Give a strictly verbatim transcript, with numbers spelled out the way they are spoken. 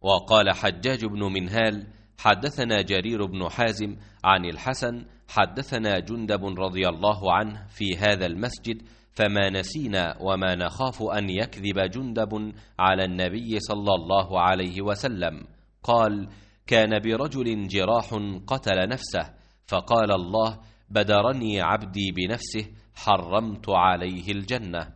وقال حجاج بن منهال حدثنا جرير بن حازم عن الحسن حدثنا جندب رضي الله عنه في هذا المسجد، فما نسينا وما نخاف أن يكذب جندب على النبي صلى الله عليه وسلم. قال: كان برجل جراح قتل نفسه، فقال الله: بدرني عبدي بنفسه حرمت عليه الجنة.